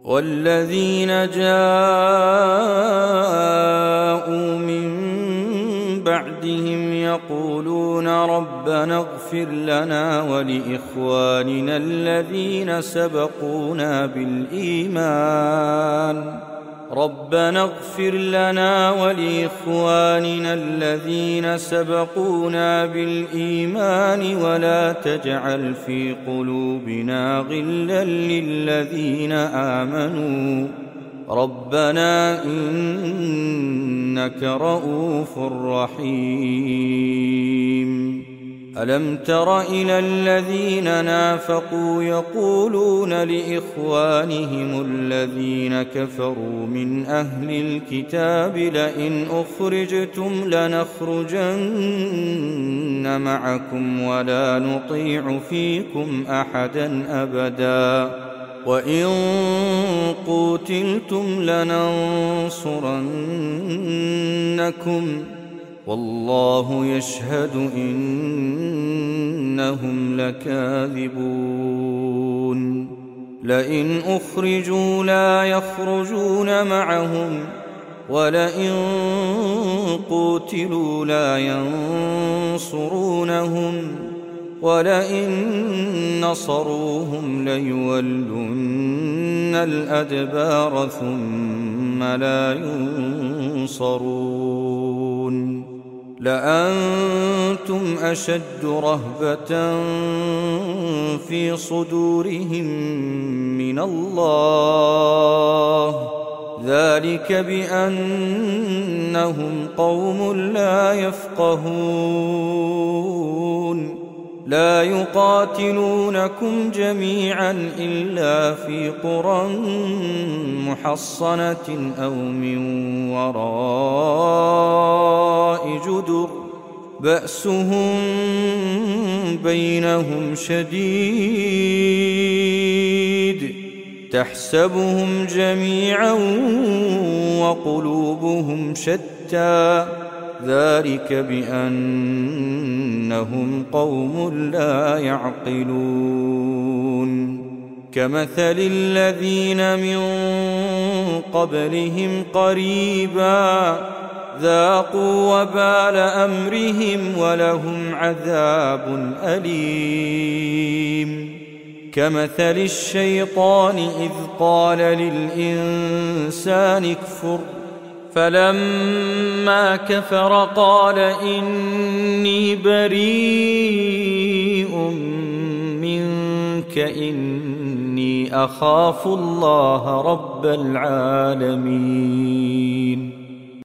والذين جاءوا من بعدهم يقولون ربنا اغفر لنا ولإخواننا الذين سبقونا بالإيمان ولا تجعل في قلوبنا غلا للذين آمنوا ربنا إنك رؤوف رحيم. ألم تر إلى الذين نافقوا يقولون لإخوانهم الذين كفروا من أهل الكتاب لئن أخرجتم لنخرجن معكم ولا نطيع فيكم أحدا أبدا وإن قوتلتم لننصرنكم والله يشهد إنهم لكاذبون. لئن أخرجوا لا يخرجون معهم ولئن قوتلوا لا ينصرونهم ولئن نصروهم ليولن الأدبار ثم لا ينصرون. لأنتم أشد رهبة في صدورهم من الله ذلك بأنهم قوم لا يفقهون. لا يقاتلونكم جميعا إلا في قرى محصنة أو من وراء جدر بأسهم بينهم شديد تحسبهم جميعا وقلوبهم شتى ذلك بأنهم قوم لا يعقلون. كمثل الذين من قبلهم قريبا ذاقوا وبال أمرهم ولهم عذاب أليم. كمثل الشيطان إذ قال للإنسان اكفر فلما كفر قال إني بريء منك إني أخاف الله رب العالمين.